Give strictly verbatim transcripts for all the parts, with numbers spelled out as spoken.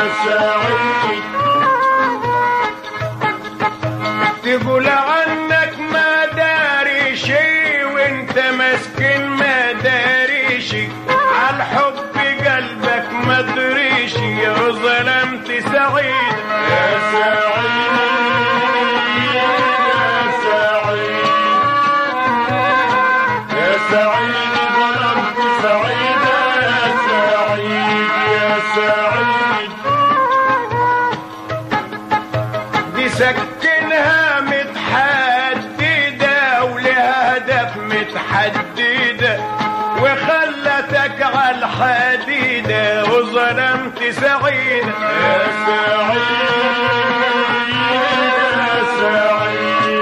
سعيد تقول عنك ما داري شي وانت مسكين ما داري شي عالحب قلبك ما دريش يا ظلمت سعيد يا سعيد يا سعيد يا سعيد ظلمت سعيد يا سعيد يا سعيد دي سكنها متحددة ولها هدف متحددة وخلتك على الحديدة وظلمت سعيد يا سعيد يا سعيد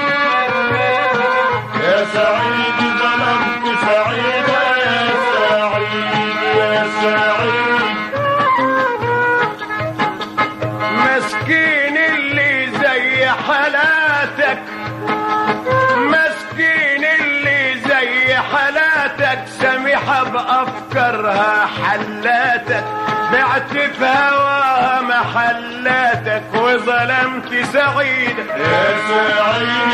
يا سعيد ظلمت سعيد يا سعيد يا سعيد مسكين اللي زي حالاتك مسكين اللي زي حالاتك سميحة بأفكارها حلاتك بعت في هواها محلاتك وظلمت سعيد يا سعيد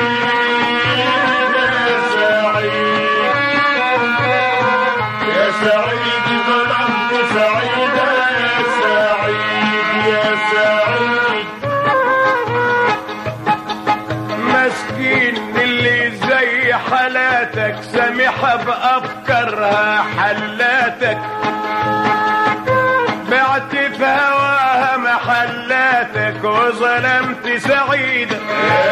يا سعيد يا سعيد ظلمت سعيد يا سعيد يا سعيد مسكين اللي زي حالاتك سميحة بأفكارها حلاتك بعت في هواها محلاتك وظلمت سعيد يا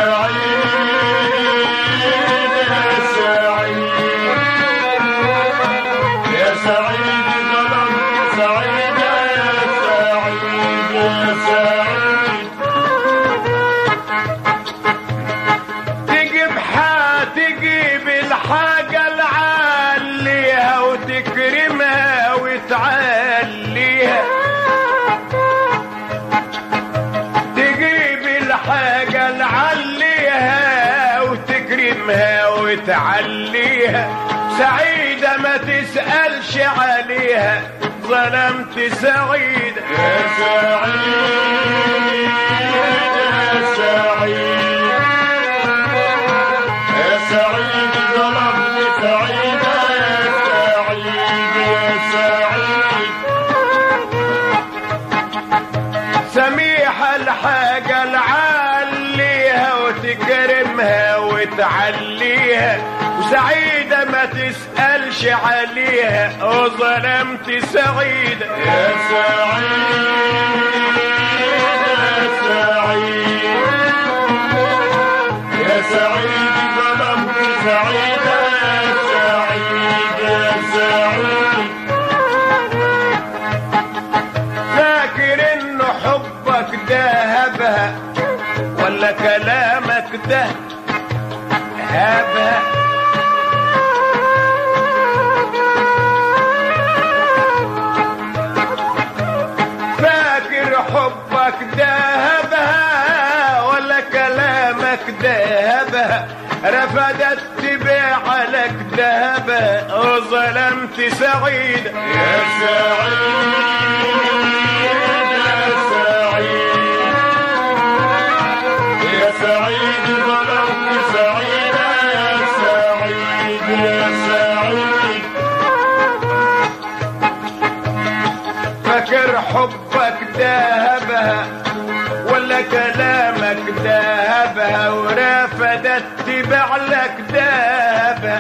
سعيد يا سعيد يا سعيد ظلمت سعيد يا سعيد يا سعيد تجيب حا تجيب الحاجة العالية وتكرمها وتعليها تجيب الحاجة العالية وتكرمها وتعليها سعيدة ما تسألش عليها ظلمت سعيد يا سعيد يا سعيد يا سعيد ظلمت سعيد يا سعيد يا سعيد سميحة الحاجة العالية وتكرمها وتعليها وسعيدة ما تسألش عليها وظلمت سعيد يا سعيد يا سعيد يا سعيد ظلمت سعيد يا سعيد يا سعيد فاكر انه حبك ده هبها ولا كلامك ده هبها فاكر حبك ده هبها ولا كلامك ده هبها رفضت تبيع لك ذهبها وظلمت سعيد يا سعيد يا سعيد يا سعيد ظلمت سعيد يا سعيد يا سعيد فاكر حبك ذهبها ولا كلامك ذهبها ورفضت تبيع لك ذهبها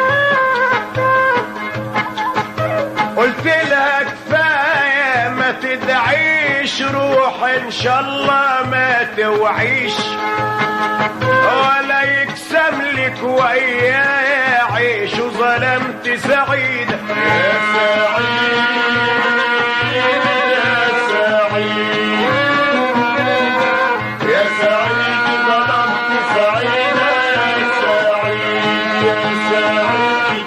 قلت لها كفايه ما تدعيش روح ان شاء الله ما توعيش ولا يقسم لك وياي عيش وظلمت سعيد يا سعيد يا سعيد يا سعيد ظلمت سعيد يا سعيد يا سعيد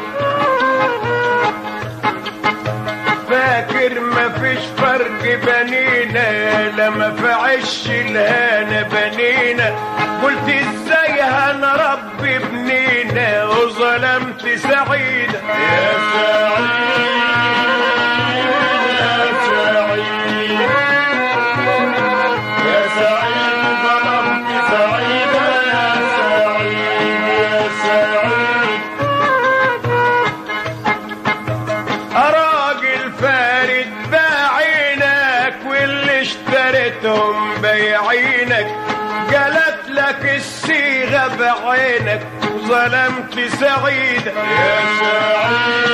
فاكر ما فيش فرق بنينا لما في عش الهنا بنينا قلت ازاي هنربي بنينا وظلمت سعيد يا سعيد يا سعيد الصيغة بعينك وظلمت سعيد يا سعيد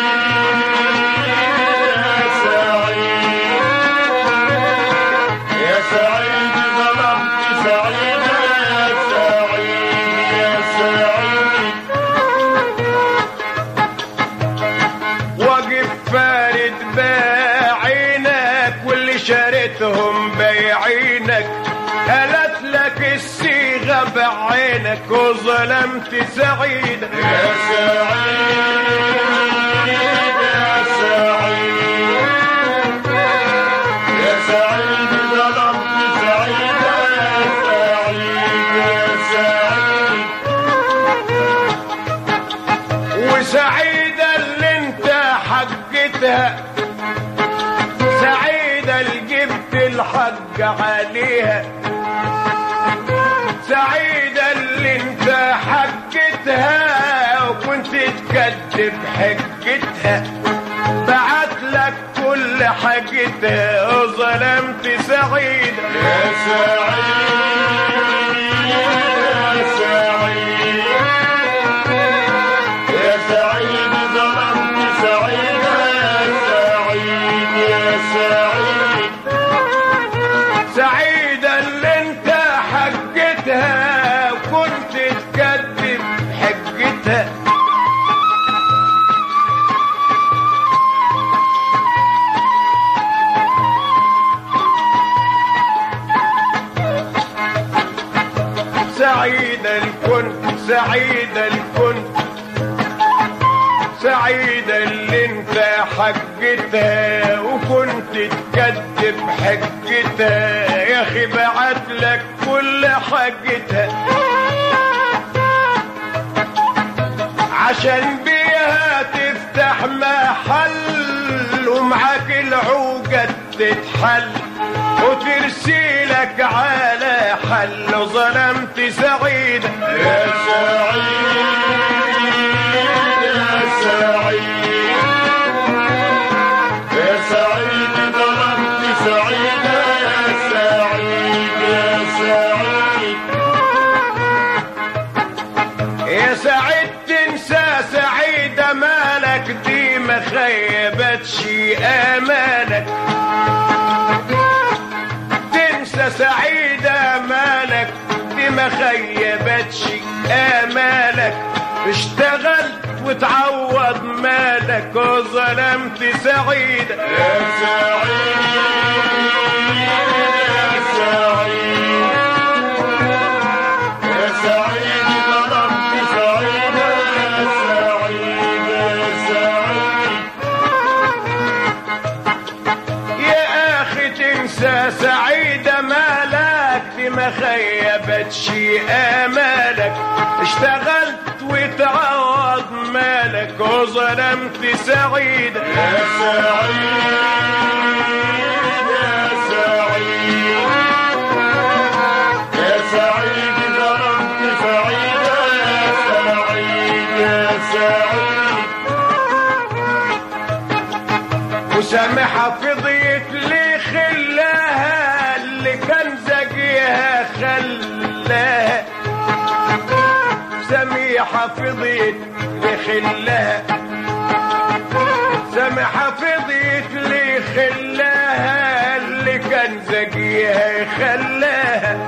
يا سعيد يا سعيد ظلمت سعيد يا سعيد يا سعيد واقف فارد باعينك واللي شريتهم بيعينك قالت لك الصيغة بعينك وظلمت سعيد يا سعيد يا سعيد يا سعيد ظلمت سعيد يا سعيد يا سعيد وسعيدة اللي انت حقتها سعيدة اللي جبت الحق عليها سعيدة اللي انت حقتها وكنت تكذب حقتها بعت لك كل حاجتها وظلمت سعيد يا سعيد يا سعيد يا سعيد ظلمت سعيد يا سعيد يا سعيد سعيدة اللي انت حقتها وكنت تكذب حقتها سعيدة الكن سعيدة الكن سعيدة اللي انت حقتها وكنت تكذب حقتها يا اخي بعت لك كل حقتها عشان بيها تفتح محل ومعاك العوقة تتحل وترسيلك على حل وظلمت سعيد يا سعيد يا سعيد يا سعيد ظلمت سعيد يا سعيد يا سعيد يا سعيد تنسى سعيدة مالك دي ما خيبتش امالك تنسى سعيدة مالك دي ما خيبتش امالك اشتغلت وتعوض مالك وظلمت سعيد يا سعيد يا سعيد يا سعيد ظلمت سعيد يا سعيد يا سعيد يا اخي تنسى سعيدة مالك دي ما خيبتش امالك اشتغلت وتعوض مالك وظلمت سعيد يا سعيد يا سعيد يا سعيد ظلمت سعيد يا سعيد يا سعيد وسامحها فضيت لي خلاها اللي كان زقيها خلاها سميحة فضيت لخلاها سميحة فضيت لخلاها اللي كان زقيها خلاها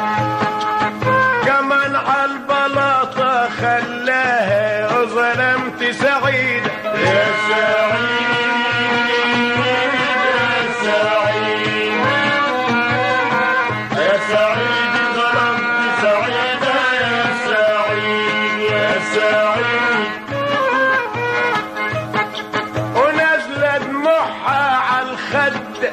كمان عالبلاطة خلاها وظلمت سعيد يا سعيد يا سعيد يا سعيد ظلمت سعيد يا سعيد يا سعيد ونازلة دموعها عالخد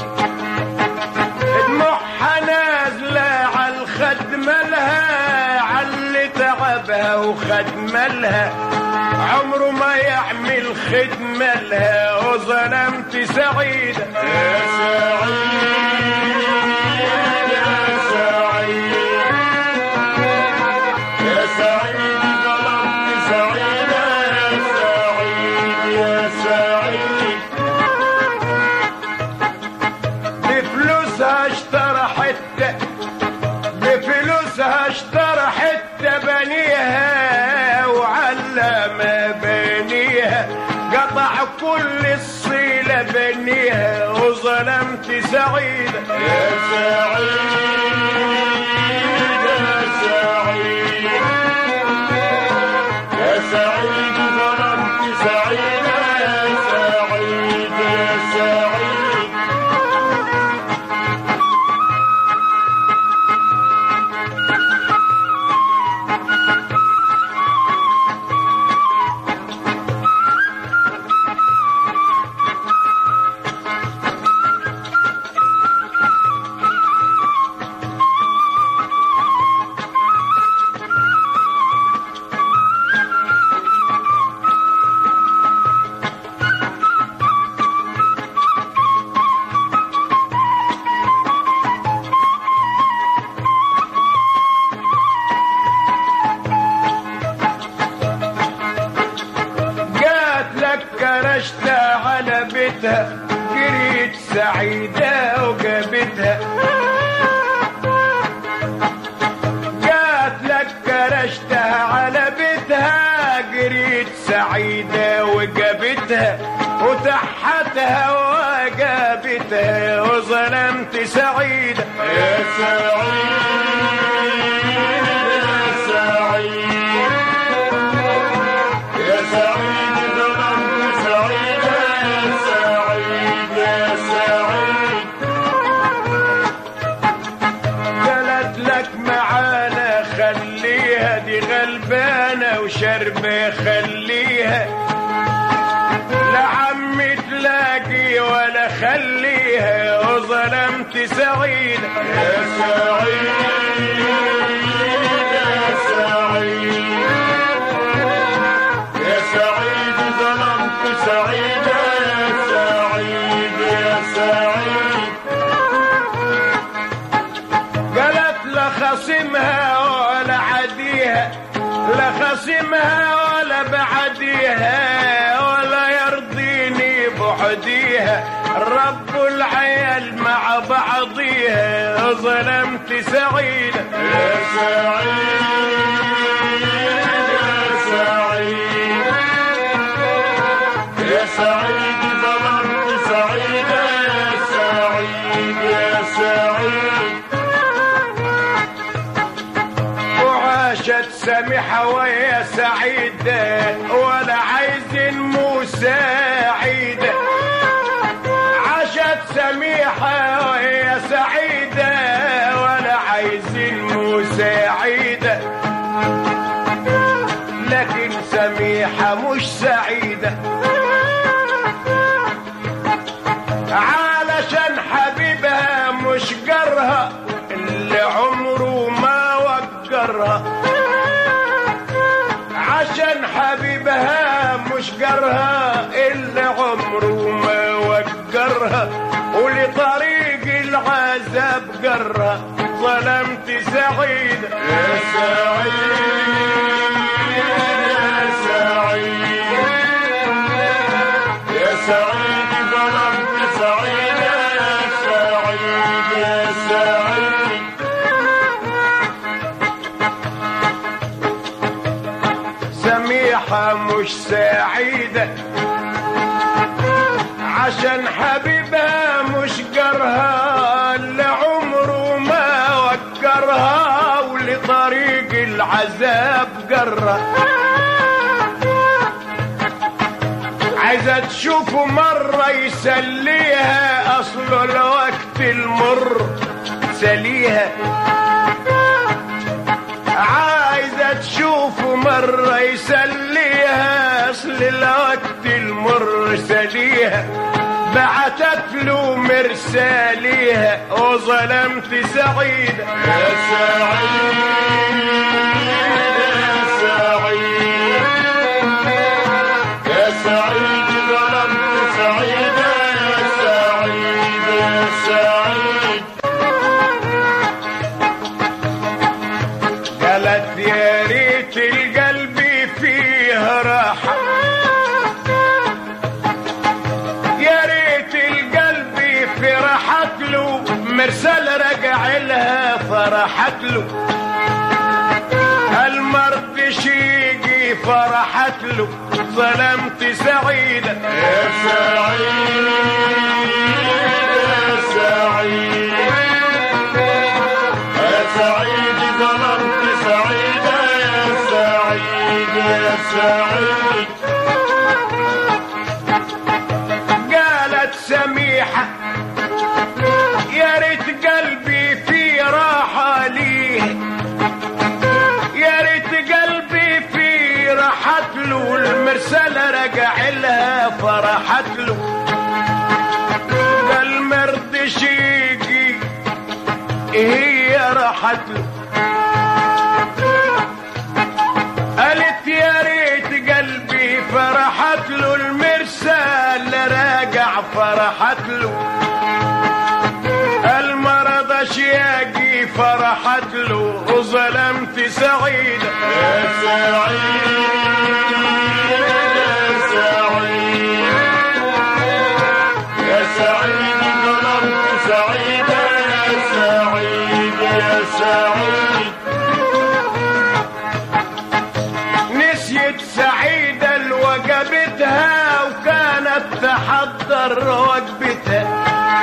دموعها نازلة عالخد مالها عاللي تعبها وخد مالها عمره ما يعمل خدمة لها وظلمت سعيد يا سعيد يا سعيد يا سعيد ظلمت سعيد يا سعيد يا سعيد بفلوسها اشترحت بفلوسها اشترحت وظلمت سعيدة يا سعيد يا سعيد يا سعيد ظلمت سعيدة يا سعيد يا سعيد كرشت على بيتها جريت سعيدة وجابتها جات لك كرشتها على بيتها جريت سعيدة وجابتها وتحتها وجابتها وظلمت سعيدة يا سعيد يا سعيد يا سعيد خليها دي غلبانة وشربة خليها لا عم تلاقي ولا خليها وظلمت سعيدة يا سعيد يا سعيد يا سعيد ظلمت سعيدة يا سعيد يا سعيد قالت لخصمها ولا عديها لا خصمها ولا بعديها ولا يرضيني بعديها رب العيال مع بعضيها ظلمت سعيدة يا سعيد يا سعيد يا سعيد ظلمت سعيدة يا سعيد يا سعيد وعاشت سميحة ويا سعيدة ولا عايزين مساعدة عاشت سميحة ويا سعيدة ولا عايزين مساعدة لكن سميحة مش سعيدة علشان حبيبها مش جرها اللي عمره ما وقرها عشان حبيبها مش جرها اللي عمره ما وقرها ولطريق العذاب جرها ظلمت سعيدة يا سعيد يا سعيد يا سعيد ظلمت سعيدة يا سعيد يا سعيد سميحة مش سعيدة عشان حبيبها مش جرها اللي عمره ما وكرها ولطريق العذاب جرها عايزة تشوفه مرة يسليها أصل الوقت المر سليها عايزة تشوفه مرة يسليها أصل الوقت المر سليها بعتت له مرساليها وظلمت سعيدة يا سعيد يا سعيد يا سعيد ظلمت سعيدة يا سعيد يا سعيد قالت يا ريت القلب فيه راحة يا ريت القلب في راحت له مرسال رجع لها فرحت له المرضش يجي فرحت له ظلمت سعيدة يا سعيد سميحة يا ريت قلبي في راحة ليه، يا ريت قلبي في راحت له، المرسلة رجع لها فرحت له، قال مرضش يجي هي راحت له، قالت يا ريت قلبي فرحت له، المرسل راجع فرحت له، المرضش يجي فرحت له، وظلمت سعيدة يا سعيد يا سعيد يا سعيد ظلمت سعيدة يا سعيد يا سعيد. نسيت سعيدة لوجبتها وكانت تحضر وجبتها،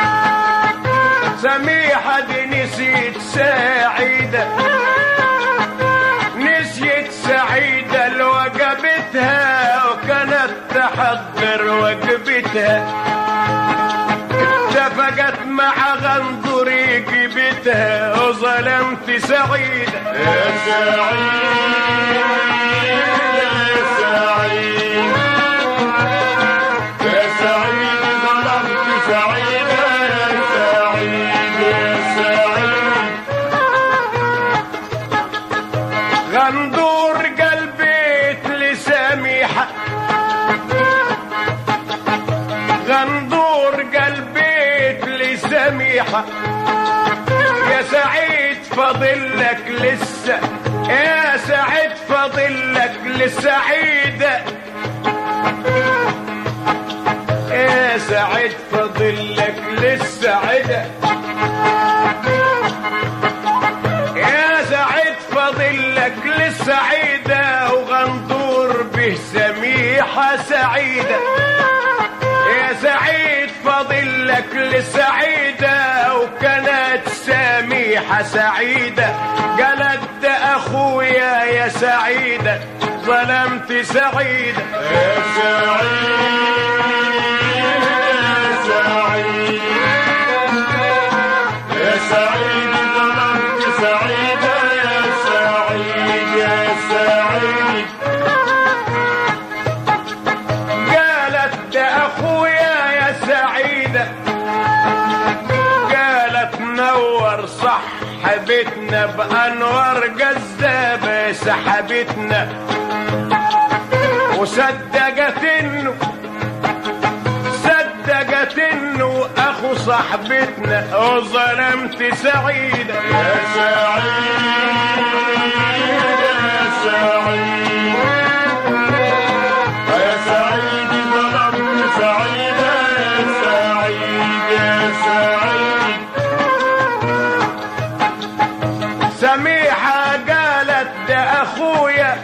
سميحة دي نسيت سعيدة، نسيت سعيدة لوجبتها وكانت تحضر وجبتها، اتفقت مع غندور يجيبتها وظلمت سعيدة يا سعيد يا سعيد يا سعيد ظلمت سعيدة يا سعيد يا سعيد. غندور قلبيت لسميحة، غندور قلبيت لسميحة، يا سعيد فاضلك لسه، يا سعيد فاضلك لسعيدة، يا سعيد فاضلك للسعيدة، يا سعيد فاضلك للسعيدة، وغندور به سميحة سعيدة، يا سعيد فاضلك للسعيدة، وكانت سميحة سعيدة، قالت اخويا يا سعيدة ظلمت سعيدة يا سعيد يا سعيد يا سعيد ظلمت سعيدة يا سعيد يا سعيد. قالت اخويا يا سعيدة، قالت نور صحبتنا بانوار جذابة سحبتنا، وصدقت انه صدقت انه اخو صاحبتنا، وظلمت سعيدة يا سعيد يا سعيد يا سعيد ظلمت سعيدة يا سعيد يا سعيد. سميحة قالت ده اخويا،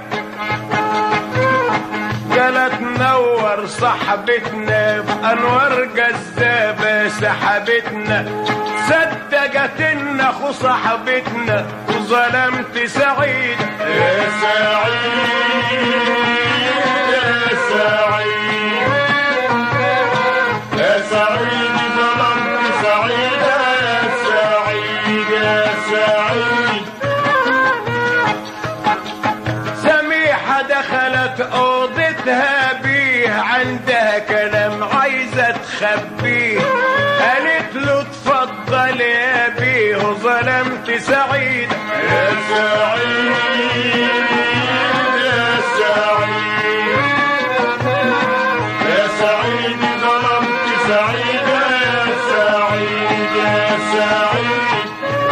قالت نور صاحبتنا بانوار جذابة سحبتنا، صدقت ان اخو صاحبتنا، وظلمت سعيدة يا سعيد يا سعيد يا سعيد ظلمت سعيدة يا سعيد يا سعيد. سميحة دخلت اوضتها بيه، عندها كلام عايزة تخبيه، قالت له اتفضل يا بيه، وظلمت سعيدة يا سعيد يا سعيد يا سعيد ظلمت سعيدة يا سعيد يا سعيد.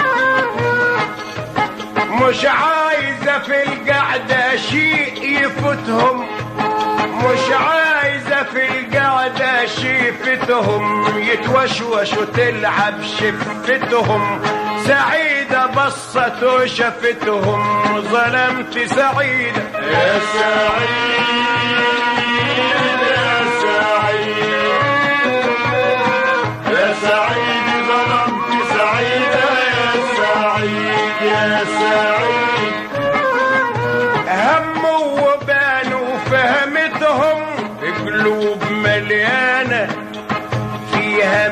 مش عايزة في القعدة شيء يفوتهم، مش عايزة في القعدة شيء يفتهم، يتوشوش وتلعب شفتهم، سعيدة بصت وشفتهم، ظلمت سعيدة يا سعيد يا سعيد يا سعيد ظلمت سعيدة يا سعيد يا سعيد. هموا وبانوا فهمتهم، قلوب مليانة فيها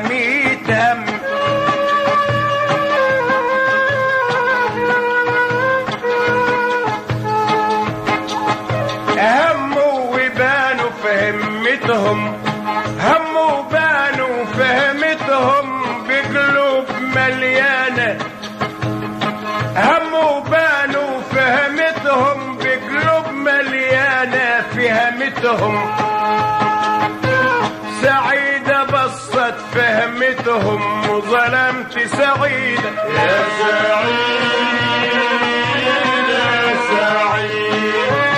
فهمتهم بقلوب مليانة هم وبانوا فهمتهم بقلوب مليانة فهمتهم سعيدة بصت فهمتهم وظلمت سعيدة يا سعيد يا سعيد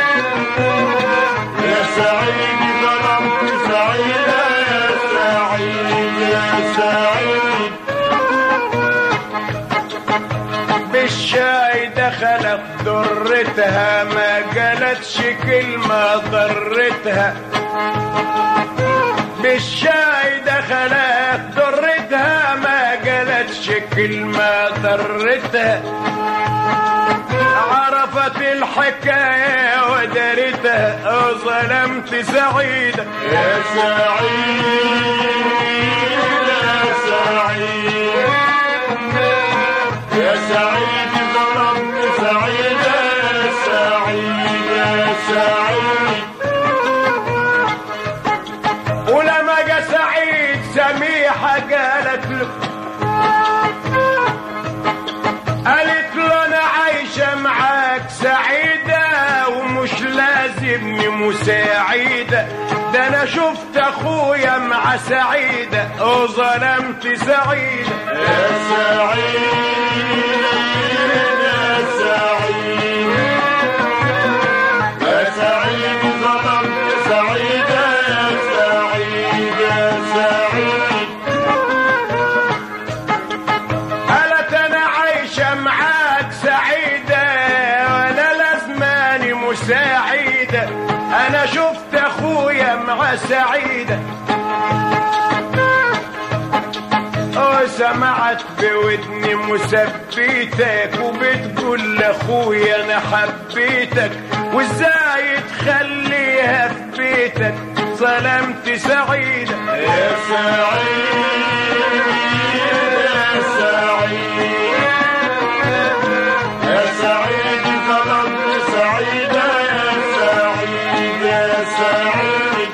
يا سعيد ظلمت سعيدة يا سعيد يا سعيد بالشاي دخلت ضرتها ما قالتش كلمة ضرتها بالشاي دخلت ضرتها ما قالتش كلمة ضرتها عرفت الحكاية ودارتها وظلمت سعيدة يا سعيد يا سعيد يا سعيد ظلمت سعيدة يا سعيد يا سعيد ولما جا سعيد سميحة قالت له قالت له انا عايشة معاك سعيدة ومش لازمني مساعدة ده انا شفت اخويا مع سعيدة وظلمت سعيدة يا سعيد يا سعيد يا سعيد ظلمت سعيدة يا سعيد يا سعيد قالت انا عايشة معاك سعيدة وانا لازماني مساعدة انا شفت اخويا مع سعيدة وسمعت بودني مثبتك وبتقول لاخويا انا حبيتك وازاي تخليها في بيتك ظلمت سعيدة يا سعيد يا سعيد يا سعيد ظلمت سعيدة يا سعيد يا سعيد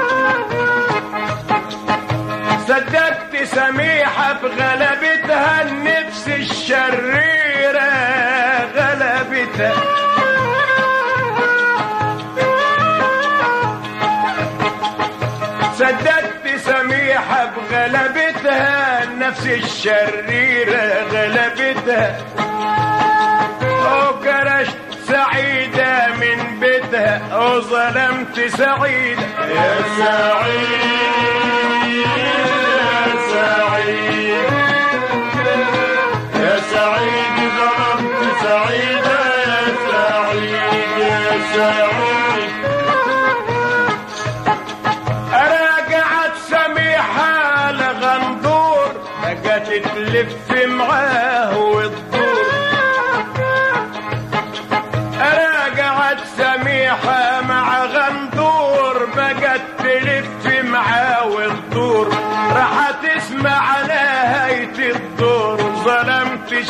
صدقت سميحة بغلبتها النفس الشريرة غلبتها صدقت سميحة بغلبتها النفس الشريرة غلبتها وكرشت سعيدة من بيتها وظلمت سعيدة يا سعيد يا سعيد يا سعيد ظلمت سعيدة يا سعيد يا سعيد راجعت سميحة لغندور بقت تلف معاه وتدور راجعت سميحة مع غندور بقت تلف معاه وتدور راح تسمع نهاية الدور ظلمتش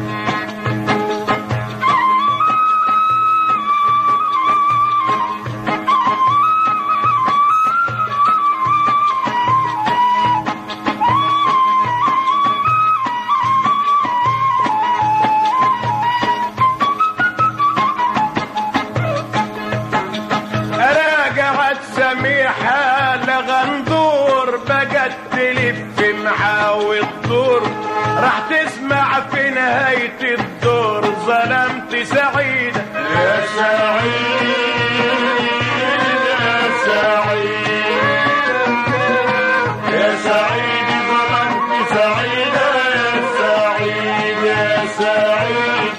راجعت سميحة لغندور بقت تلف معاه وتدور راح تسمع في نهاية الدور ظلمت سعيدة يا سعيد يا سعيد يا سعيد ظلمت سعيدة يا سعيد يا سعيد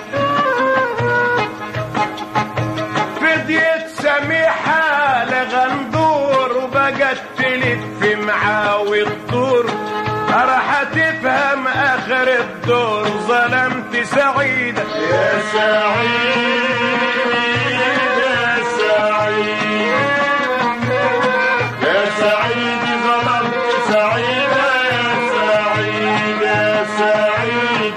فديت سميحة لغندور وبقت تلف معاه وتدور راح تفهم اخر الدور ظلمت سعيدة يا سعيد يا سعيد يا سعيد ظلمت سعيدة يا سعيد يا سعيد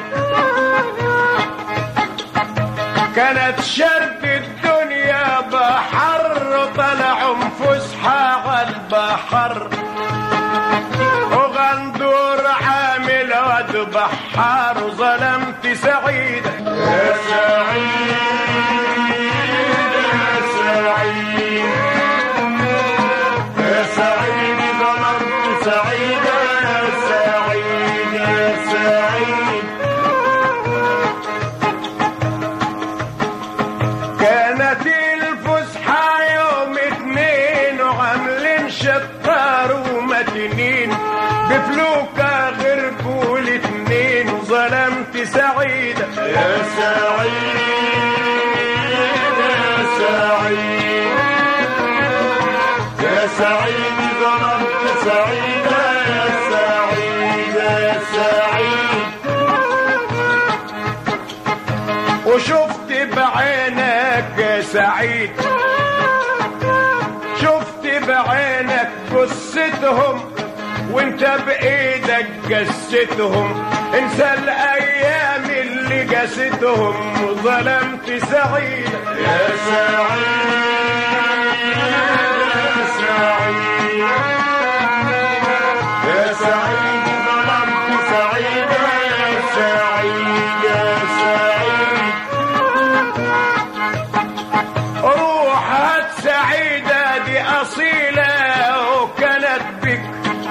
كانت شرب الدنيا بحر طلعوا فسحة على البحر وغندور وعد بحار ظلمت سعيدة يا سعيد يا سعيد يا سعيد ظلمت سعيدة يا سعيد يا سعيد كانت الفسحة يوم اتنين وعاملين شطار ومتنين بفلوكة غير كل اتنين وظلمت سعيدة يا سعيد يا سعيد يا سعيد ظلمت سعيدة يا سعيد يا سعيد وشفت بعينك يا سعيد شفت بعينك قصتهم وانت بايدك جستهم انسى الايام اللي جستهم وظلمت سعيدة يا سعيد يا سعيد يا سعيد ظلمت سعيدة يا سعيد يا سعيد روح هات سعيدة دي اصيلة وكانت بك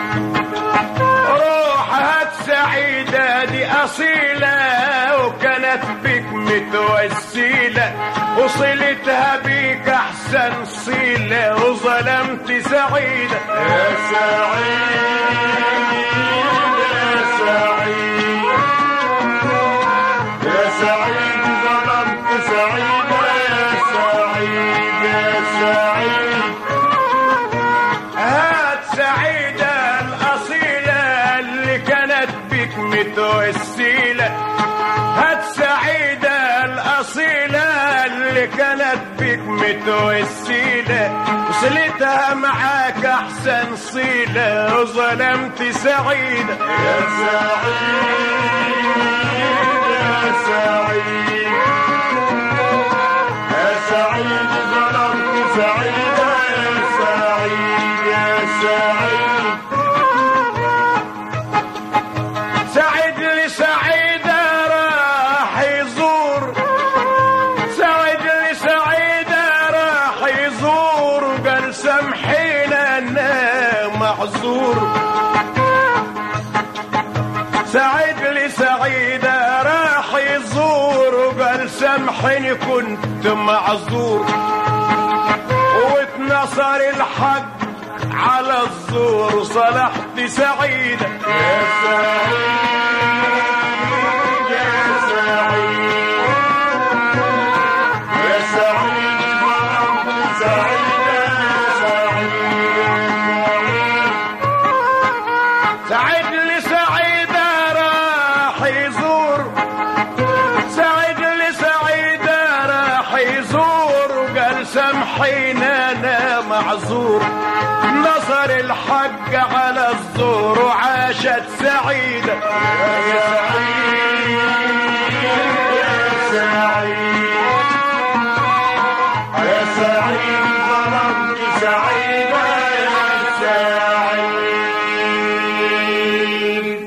روح هات سعيدة دي اصيلة وكانت بك متوسيلة وصلتها بيك احسن صيلة وظلمت سعيدة يا سعيد يا سعيد يا سعيد ظلمت سعيدة يا سعيد يا سعيد هات سعيدة الأصيلة اللي كانت بك متوسيلة هات سعيدة الأصيلة اللي كانت بك متوسيلة وصلتها معاك أحسن صيلة وظلمت سعيدة يا سعيد يا سعيد يا سعيد ظلمت سعيدة يا سعيد يا سعيد سعيد لسعيدة راح يزور سعيد لسعيدة راح يزور قال سامحينا انا معذور سعيد لسعيدة راح يزور وقال سامحيني كنت معذور واتنصر الحق على الزور صلحت سعيدة يا سعيد يا سعيد يا سعيد ظلمت سعيدة يا سعيد سعيد لسعيدة راح يزور سعيد لسعيدة راح يزور وقال سامحينا انا معذور نصر الحق على الزور وعاشت سعيدة يا سعيد يا سعيد يا سعيد ظلمت سعيدة يا سعيد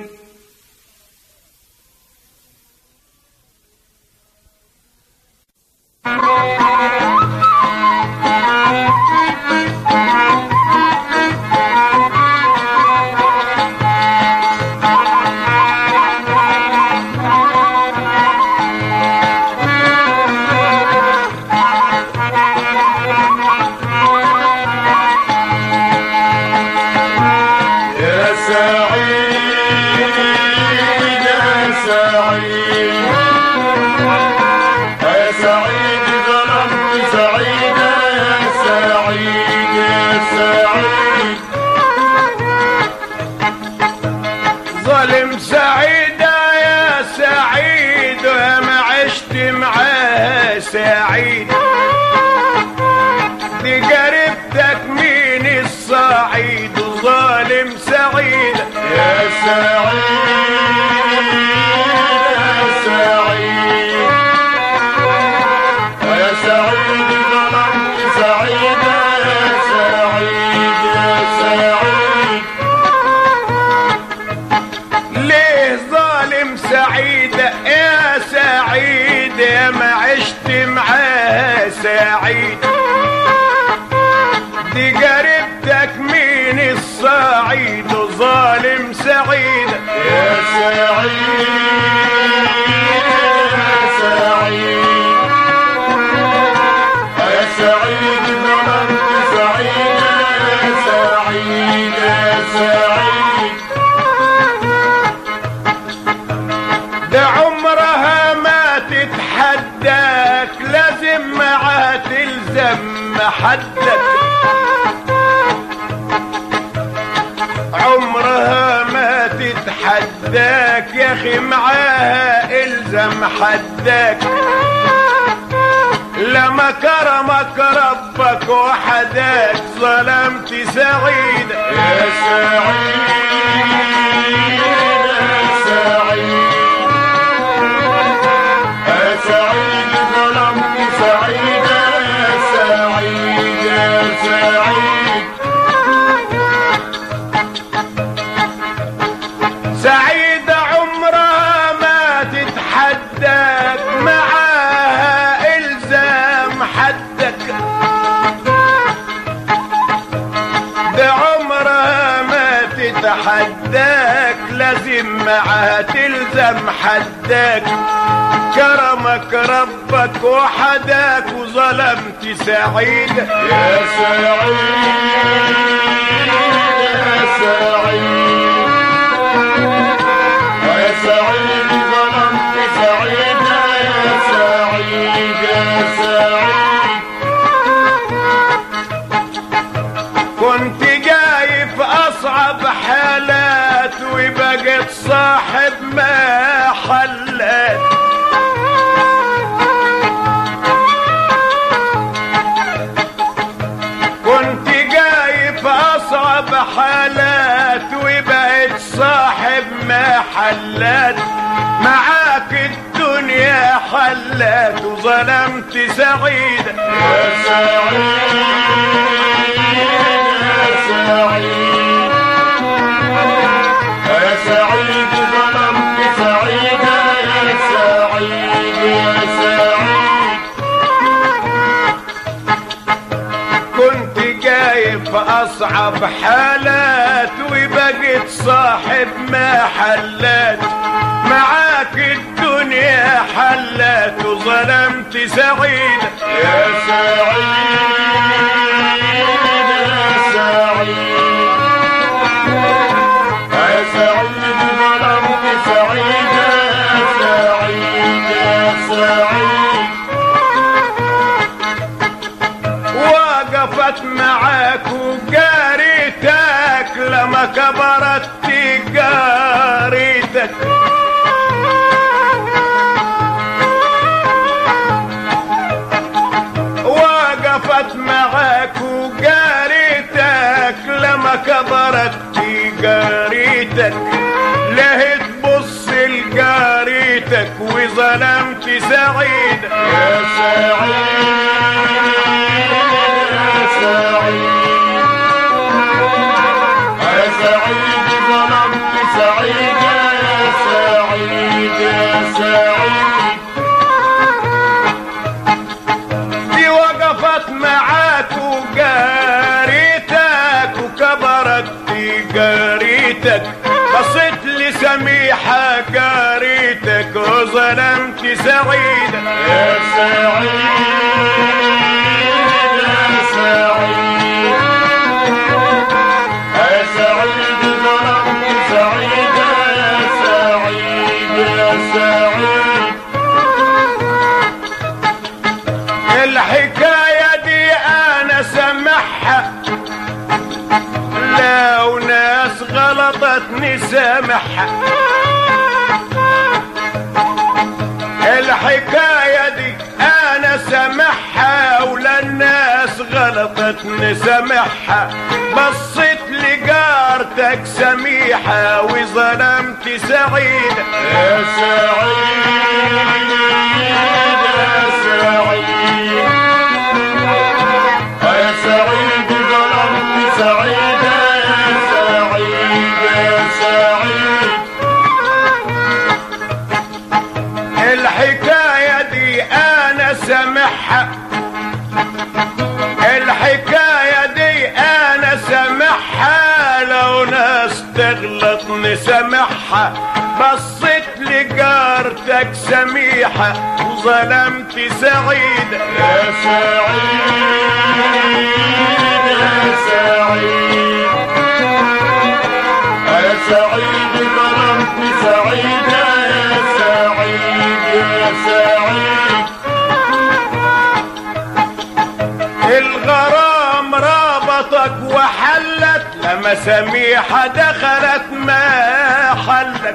Thank you. ظالم سعيدة يا سعيد يا ما عشت معاها سعيد دي قريبتك من الصعيد وظالم سعيدة يا سعيد يا سعيد يا سعيد ظلمت سعيدة يا سعيد يا سعيد ده عمرها ما تتحداك لازم معاها تلزم حدك عمرها ما تتحداك يا اخي معاها الزم حدك لما كرمك ربك وحداك ظلمت سعيدة يا سعيد يا سعيد يا سعيد ظلمت سعيدة يا سعيد يا سعيد سعيدة عمرها ما تتحداك معاها الزام حدك ده عمرها ما تتحداك لازم معاها تلزم حدك كرمك ربك وحداك وظلمت سعيدة يا سعيد يا سعيد يا سعيد ظلمت سعيدة يا سعيد يا سعيد كنت جاي في اصعب حالات وبقيت صاحب ما حلات كنت جاي في اصعب حالات وبقيت صاحب ما حلات معاك الدنيا حلات وظلمت سعيدة يا سعيد يا سعيد يا سعيد ظلمت سعيدة يا سعيد يا سعيد كنت جاي في اصعب حالات وبقيت صاحب ما حلات معاك الدنيا حلات وظلمت سعيدة يا سعيد يا سعيد يا سعيد ظلمت سعيدة يا سعيد يا سعيد وقفت معاك وقاريتك لما كبرت قاريتك وقفت معاك وقاريتك لما كبرت قاريتك ليه تبص لقاريتك وظلمت سعيدة يا سعيد يا سعيد يا سعيد ظلمت سعيدة يا سعيد يا سعيد دي وقفت معاك وقاريتك وكبرت قاريتك بصيت لسميحة قاريتك وظلمت سعيدة يا سعيد يا سعيد يا سعيد ظلمت سعيدة يا سعيد يا سعيد الحكاية دي أنا سمعها لو ناس غلطتني سامحها الحكاية دي أنا سامحها ولا الناس غلطتني سامحها بصيت لجارتك سميحة وظلمت سعيدة يا سعيد يا سعيد يا سعيد ظلمت سعيدة يا سعيد يا سعيد سامحها، بصيت لجارتك سميحة وظلمت سعيدة. يا سعيد يا سعيد يا سعيد ظلمت سعيدة يا سعيد يا سعيد. الغرام رابطك وحلت لما سميحة دخلت ما حلك.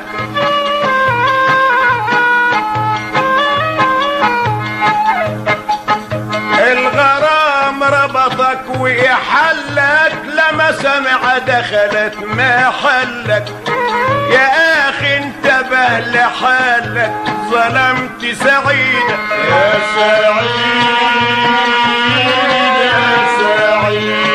الغرام ربطك وحلك لما سمع دخلت ما حلك. يا اخي انتبه لحالك ظلمت سعيدة. يا سعيد يا سعيد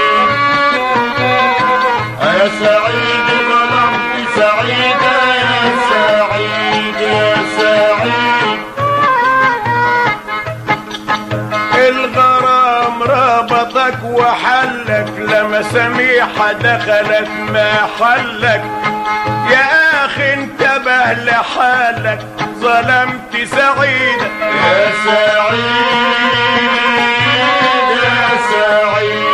يا سعيد ظلمت سعيدة يا سعيد يا سعيد. الغرام رابطك وحلك لما سميحة دخلت ما حلك. يا اخي انتبه لحالك ظلمت سعيدة. يا سعيد يا سعيد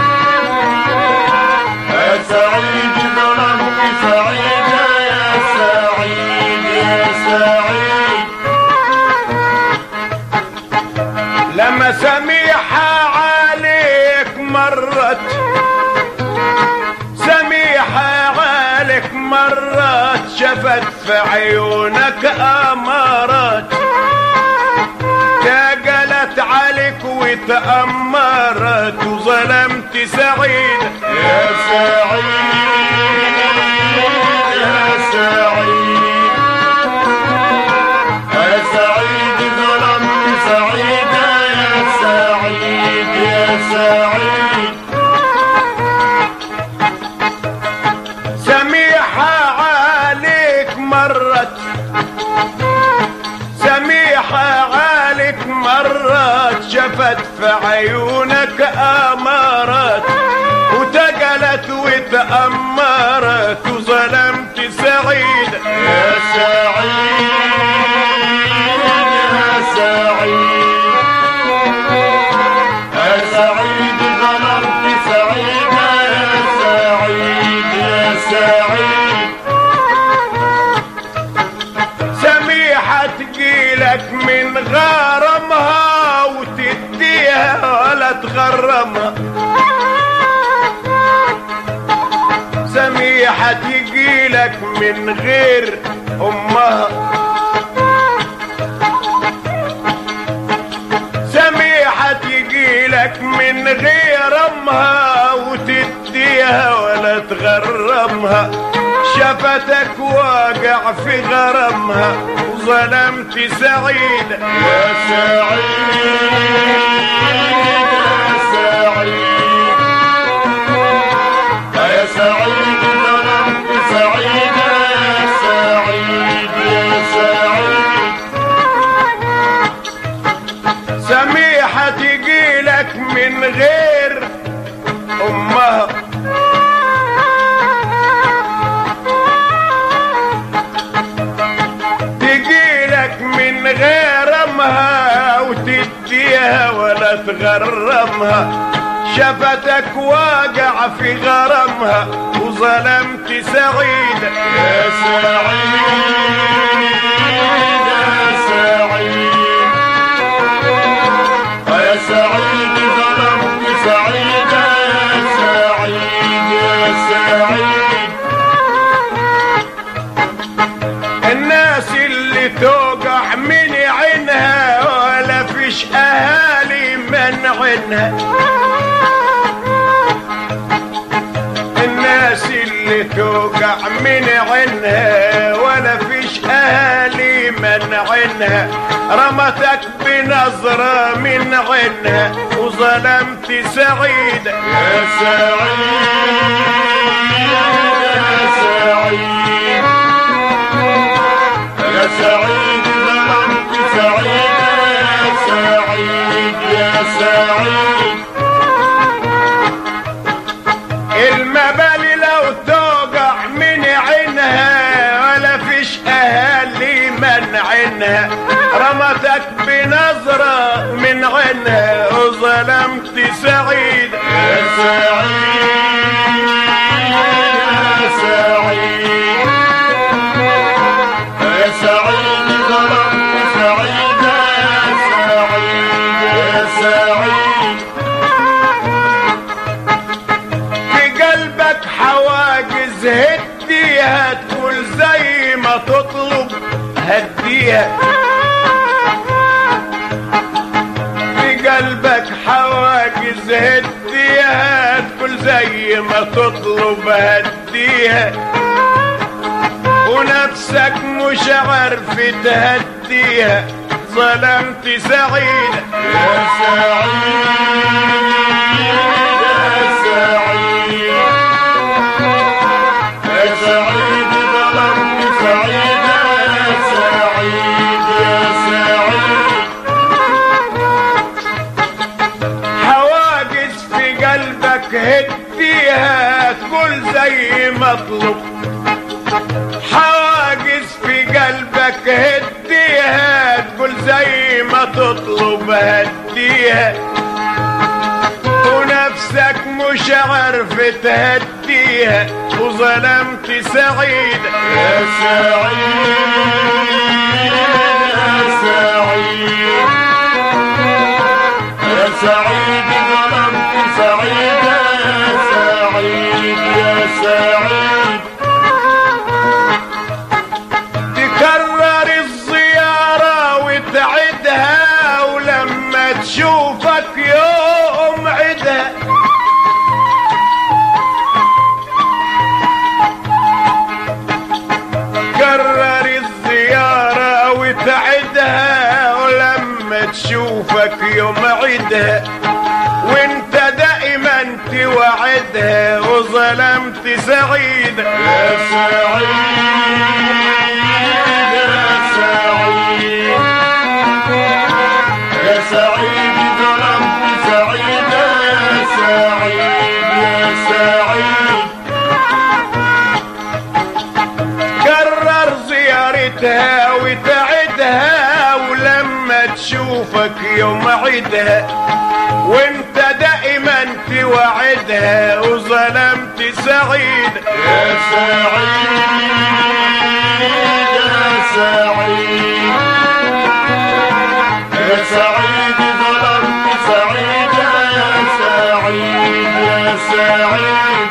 يا سعيد ظلمت سعيدة يا سعيد يا سعيد. لما سميحة عليك مرت، سميحة عليك مرت شفت في عيونك أمارات. تقلت عليك وتأمرت وظلمت سعيدة. يا سعيد يا سعيد يا سعيد ظلمت سعيدة يا سعيد يا سعيد. سميحة عليك مرت، سميحة عليك مرت شفت في عيونك أمارات. وتقلت وتأمرت وظلمت سعيدة. يا سعيد يا سعيد يا سعيد ظلمت سعيدة يا سعيد يا سعيد. سميحة تجيلك من غرامها وتديها ولا تغرمها. سميحة تجيلك من غير امها. سميحة تجيلك من غير امها وتديها ولا تغرمها. شفتك واقع في غرامها وظلمت سعيدة. يا سعيد يا سعيد يا سعيد ظلمت سعيدة يا سعيد يا سعيد. سميحة تجيلك من غير امها. تجيلك من غير امها وتديها ولا تغرمها. شفتك واقع في غرامها وظلمت سعيدة. يا سعيد يا سعيد يا سعيد ظلمت سعيدة يا سعيد يا سعيد. الناس اللي توقع من عينها ولا فيش اهالي منعنها. الناس اللي توقع من عينها ولا فيش اهالي منعنها. رمتك بنظرة من عينها وظلمت سعيدة. يا سعيد يا سعيد يا سعيد ظلمت سعيدة يا سعيد يا سعيد. المبالي لو توقع من عينها اللي منعنها رمتك بنظرة من عينها وظلمت سعيد يا سعيد يا سعيد يا سعيد ظلمت سعيد يا سعيد يا سعيد في قلبك حواجز هديها تقول زي ما تطلب هديها في قلبك حواجز هديها تقول زي ما تطلب هديها ونفسك مش عارف تهديها ظلمت سعيد يا سعيد يا سعيد يا سعيد ظلمت سعيد يا سعيد يا سعيد حواجز في قلبك هديها تقول زي ما اطلب حواجز في قلبك هديها تقول زي ما تطلب هديها ونفسك مش عارف تهديها وظلمت سعيد يا سعيد يا سعيد يا سعيد ظلمت سعيد يا سعيد يا سعيد تكرر الزيارة وتعدها ولما تشوفك يوم عدها كرر الزيارة وتعدها ولما تشوفك يوم عدها وانت دائما توعدها وظلمت سعيد يا سعيد يا سعيد يا سعيد ظلمت سعيد يا سعيد يا سعيد كرر زيارتها وتعدها ولما تشوفك يوم عيدها وانت دائما توعدها وظلمت سعيد يا سعيد يا سعيد يا سعيد ظلمت سعيد يا سعيد يا سعيد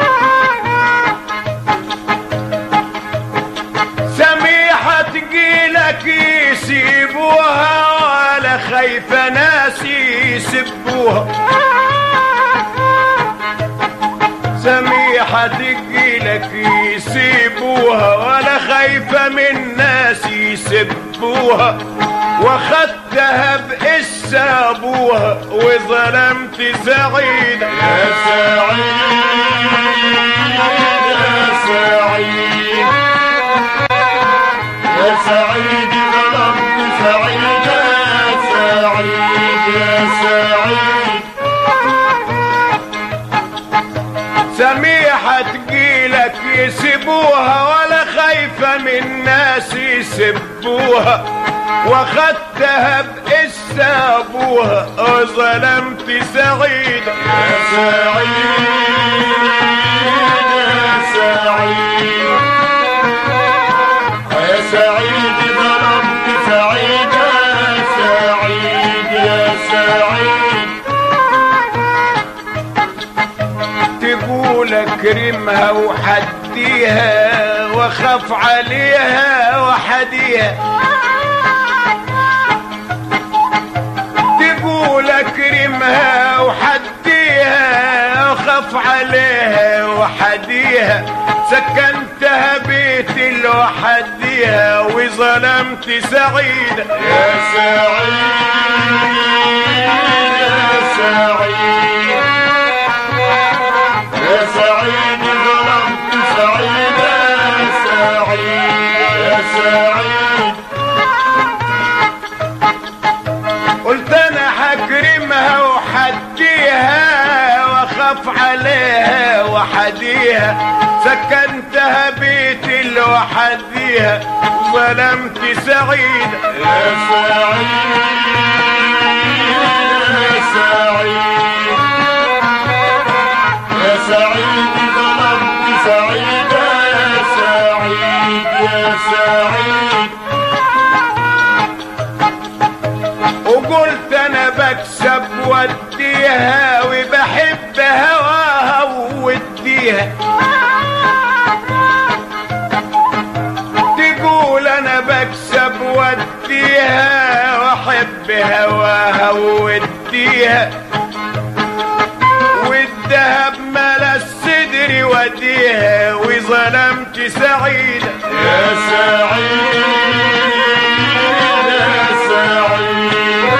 سميحة تجيلك يسيبوها ولا خايفة ناس يسبوها سميحة تجيلك يسيبوها ولا خايفة من ناس يسبوها واخدتها بقس ابوها وظلمت سعيد يا سعيد يا سعيد يا سعيد ظلمت سعيد يا سعيد يا سعيد سميحة تجيلك يسيبوها ولا خايفة من ناس يسبوها واخدتها بقس ابوها وظلمت سعيد يا سعيد يا سعيد يا سعيد ظلمت سعيد يا سعيد يا سعيد تقول اكرمها وحديها واخاف عليها وحديها تقول اكرمها وحديها واخاف عليها وحديها سكنتها بيت لوحديها وظلمت سعيد يا سعيد يا سعيد يا سعيد ظلمت سعيد يا سعيد يا سعيد قلت انا حكرمها وحديها واخاف عليها وحديها سكنتها بيت لوحديها وديها ظلمت سعيدة يا سعيد يا سعيد يا سعيد ظلمت سعيدة يا سعيد يا سعيد وقلت انا بكسب وديها وبحب هواها ووديها تقول انا بكسب وديها واحب هواها ووديها والذهب ملا الصدر وديها وظلمت سعيدة يا سعيد يا سعيد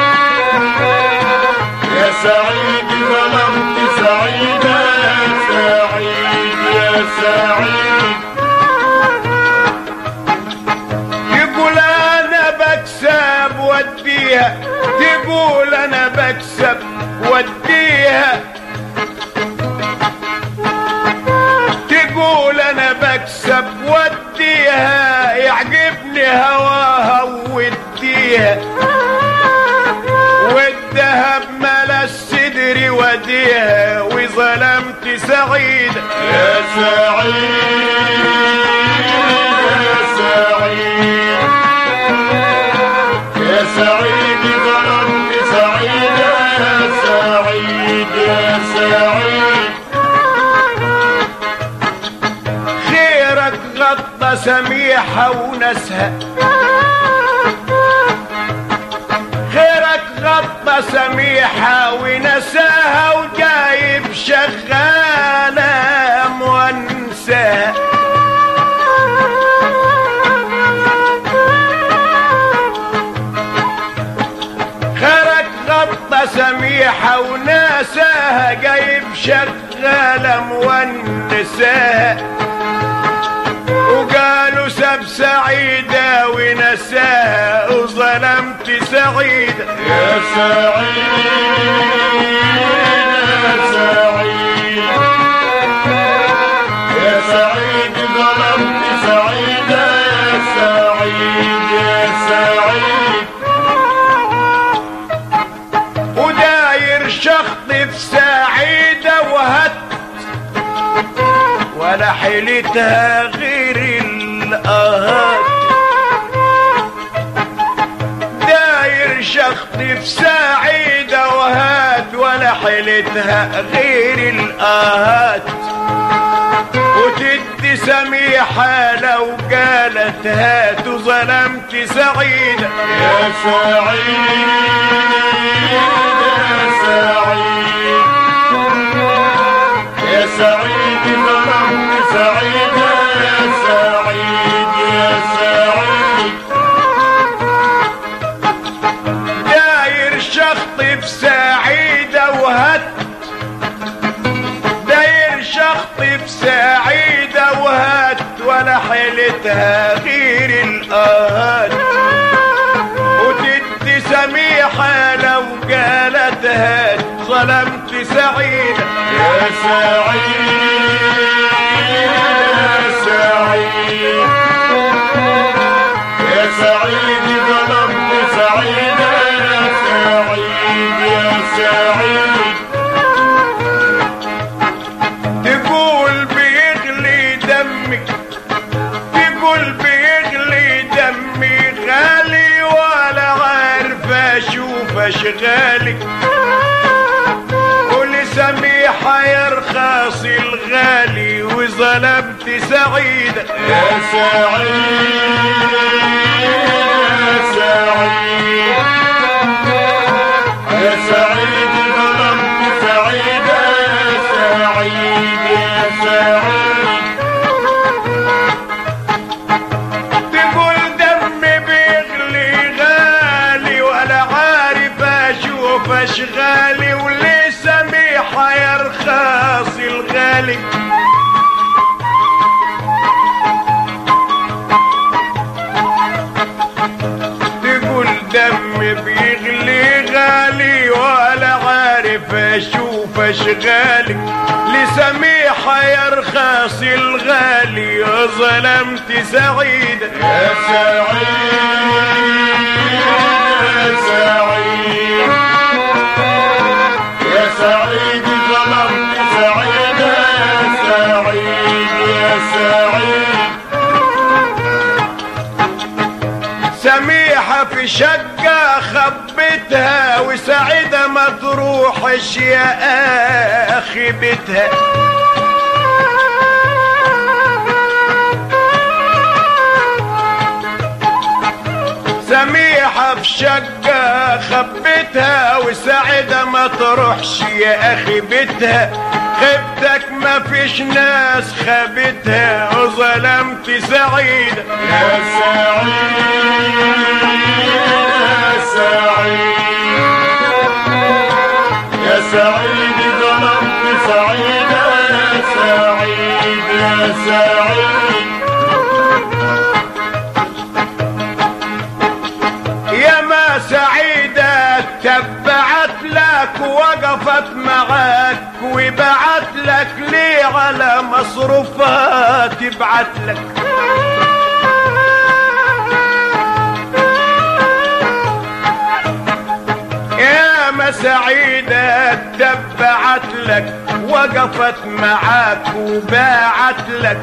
يا سعيد ظلمت سعيدة يا سعيد يا سعيد يقول انا بكسب وديها تقول انا بكسب وديها تقول انا بكسب وديها يعجبني هواها ووديها والذهب ملا الصدر وديها وظلمت سعيدة يا سعيد يا سعيد يا سعيد ظلمت سعيدة يا سعيد يا سعيد خيرك غطى سميحة ونسها خيرك غطى سميحة ونساها وجايب شغالة مونساها خيرك غطى سميحة ونساها جايب شغالة مونساها وقالوا سب سعيدة ونساها وظلمت سعيدة يا سعيد يا سعيد يا سعيد ظلمت سعيدة يا سعيد يا سعيد وداير شخط في سعيدة وهت ولا حيلتها غير الآهات داير شخط في سعيدة وهات ولا حيلتها غير الآهات وتدي سميحة لو قالت هات وظلمت سعيدة يا سعيد يا سعيد يا سعيد ظلمت سعيدة يا سعيد يا سعيد داير شخط في سعيدة وهت داير شخط في سعيدة وهات ولا حيلتها غير الآهات وتدي سميحة لو قالت هات ظلمت سعيدة يا سعيد يا سعيد يا سعيد ظلمت سعيدة يا سعيد يا سعيد تقول بيغلي دمك تقول بيغلي دمي غالي ولا عارفة اشوف اشغالك ولسميحة يرخص الغالي وظلمت سعيدة يا سعيد يا سعيد يا سعيد ظلمت سعيدة يا سعيد يا سعيد تقول دمي بيغلي غالي ولا عارف اشوف اشغالي ولسميحة يرخص الغالي تقول دمي بيغلي غالي ولا عارف اشوف اشغالي لسميحة يا رخاص الغالي ظلمت سعيدة يا سعيد يا سعيد يا سعيد ظلمت سعيدة يا سعيد يا سعيد سميحة في شقة خبتها وسعيدة ما تروحش يا اخي بيتها سميحة في شقة خبتها وسعيدة ما تروحش يا اخي بيتها خبتك ما فيش ناس خبتها وظلمت سعيدة يا سعيد يا سعيد يا سعيد ظلمت سعيدة يا سعيد يا سعيد يا ما سعيدة تبعت لك وقفت معك وبعت لك ليه على مصروفها تبعت لك يا ما سعيدة تبعت لك وقفت معك وباعت لك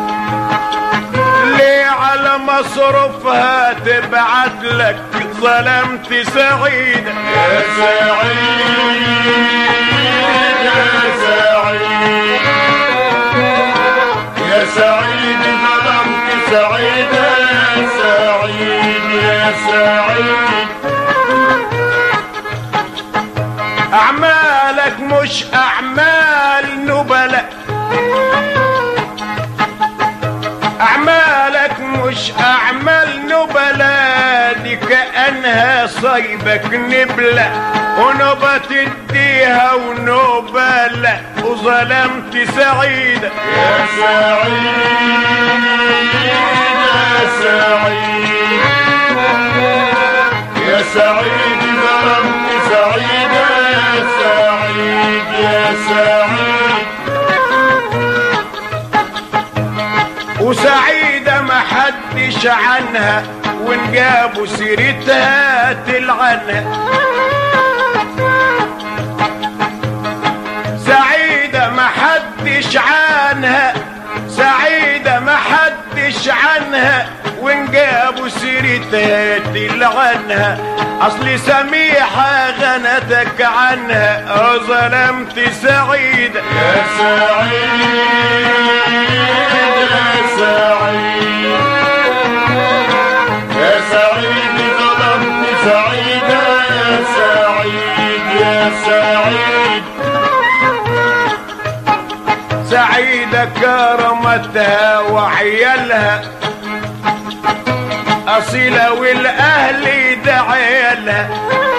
ليه على مصروفها تبعت لك ظلمت سعيدة يا سعيد يا سعيد يا سعيد ظلمت سعيدة يا سعيد يا سعيد أعمالك مش أعمال نبلاء أعمالك مش أعمال نبلاء دي كأنها صيبك نبلة ونوبة تديها ونوبة وظلمت سعيدة يا سعيد يا سعيد يا سعيد ظلمت سعيدة يا سعيد يا سعيد وسعيدة ما حدش عنها وان جابوا سيرتها تلعنها سعيدة ما حدش عنها سعيدة ما حدش عنها وان جابوا سيرتها تلعنها اصل سميحة غنتك عنها ظلمت سعيدة يا سعيد يا سعيد يا سعيد ظلمت سعيدة يا سعيد يا سعيد سعيدة كرمتها وعيالها أصيلة والأهل دعيالها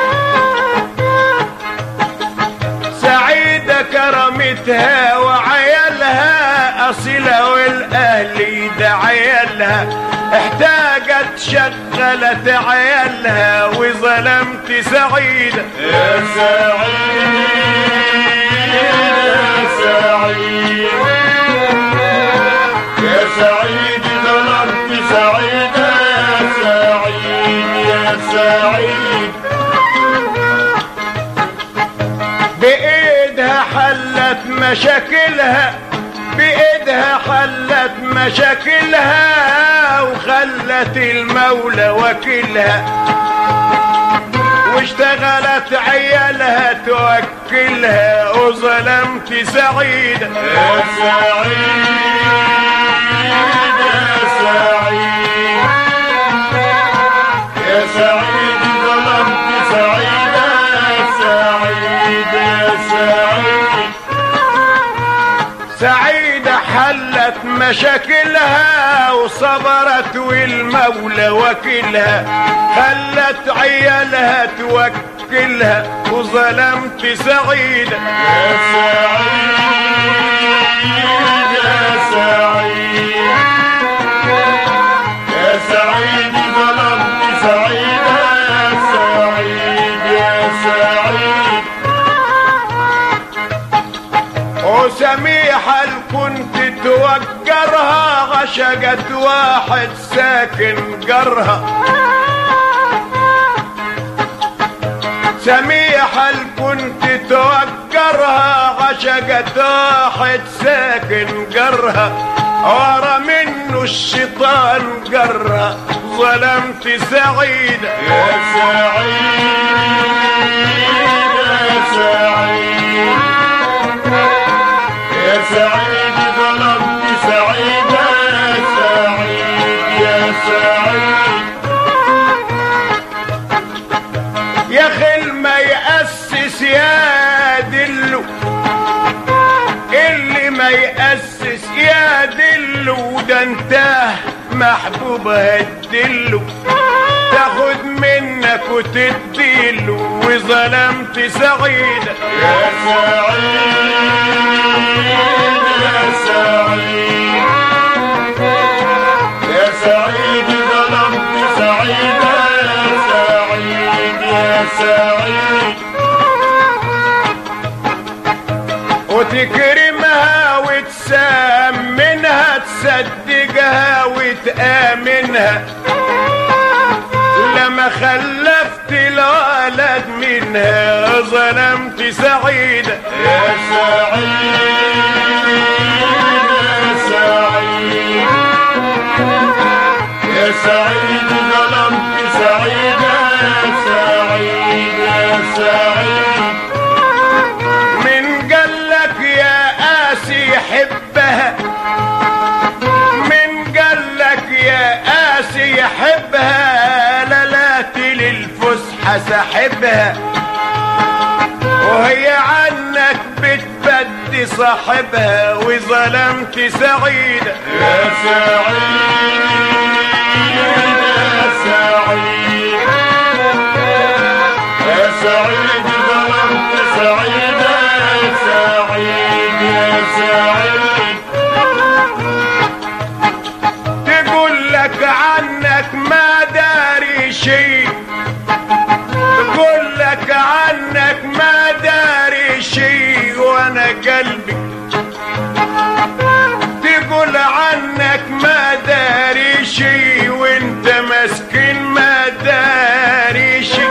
سعيدة كرمتها وعيالها أصيلة والأهل دعيالها احتاجت شغلت عيالها وظلمت سعيدة يا سعيد يا سعيد يا سعيد ظلمت سعيدة يا سعيد يا سعيد بإيدها حلت مشاكلها بإيدها حلت مشاكلها وخلت المولى وكيلها واشتغلت عيالها توكلها وظلمت سعيدة يا سعيد يا سعيد يا سعيد ظلمت سعيدة يا سعيد يا سعيد سعيدة حلت مشاكلها وصبرت والمولى وكيلها خلت عيالها توكلها وظلمت سعيدة يا سعيد يا سعيد يا سعيد ظلمت سعيدة يا سعيد يا سعيد وسمير عشقت واحد ساكن جرها سميحة كنت توجرها عشقت واحد ساكن جرها ورا منه الشيطان جرها ظلمت سعيدة يا سعيد يا سعيد يا سعيد ظلمت سعيدة يا سعيد يا سعيد يا خل ما يأسس يا دلو اللي ما يأسس يا دلو ده انتاه محبوب هدلو تاخد منك وتديله وظلمت سعيدة يا سعيد يا سعيد يا سعيد ظلمت سعيدة يا سعيد يا سعيد وتكرمها وتسامنها تصدقها وتآمنها لما خلفت الولد منها ظلمت سعيدة يا سعيد يا سعيد يا سعيد ظلمت سعيدة يا سعيد يا سعيد من قالك يا قاسي حبها من قالك يا قاسي يحبها لالاتي للفسحة سحبها وهي عنك بتبدي صاحبها وظلمت سعيدة يا سعيد يا سعيد يا سعيد ظلمت سعيدة يا سعيد يا سعيد تقول لك عنك ما داري شي تقول لك عنك ما داري شي وانا قلبي تقول عنك ما داري شي وانت مسكين ما داري شي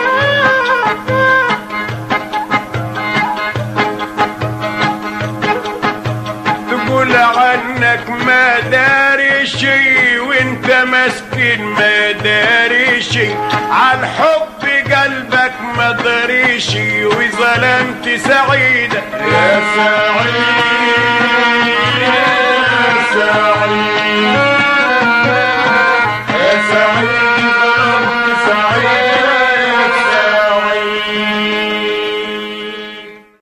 تقول عنك ما داري شي وانت مسكين ما داري شي عالحب قلبك ما داري شي وظلمت سعيدة يا سعيد يا سعيد